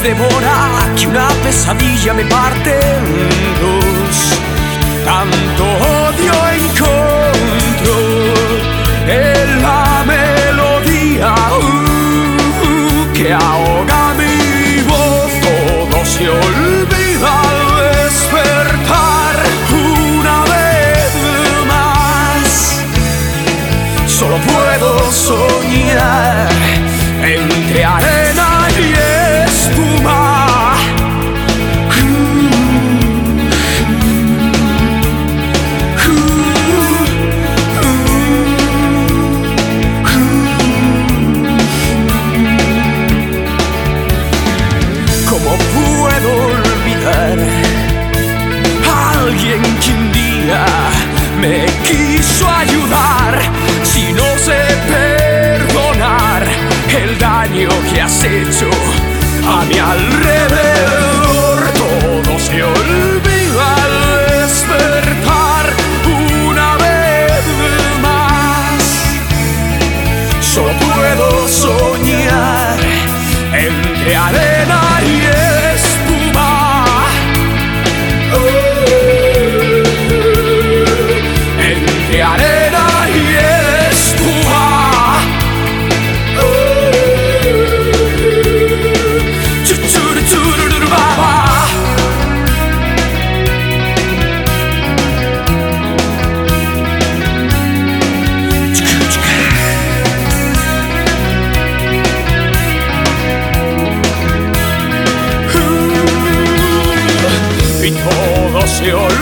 devora, que una pesadilla me parte en dos. Tanto odio encuentro en la melodía que ahoga mi voz. Todo se olvida al despertar una vez más. Solo puedo soñar entre arena y espuma. ¿Cómo puedo olvidar a alguien que un día me quiso ayudar? Si no sé perdonar el daño que has hecho a mi alrededor. Todo se olvida al despertar una vez más. Solo puedo soñar entre arena y espuma. Entre arena y espuma. Chuchurururubaba. Y todo se olvida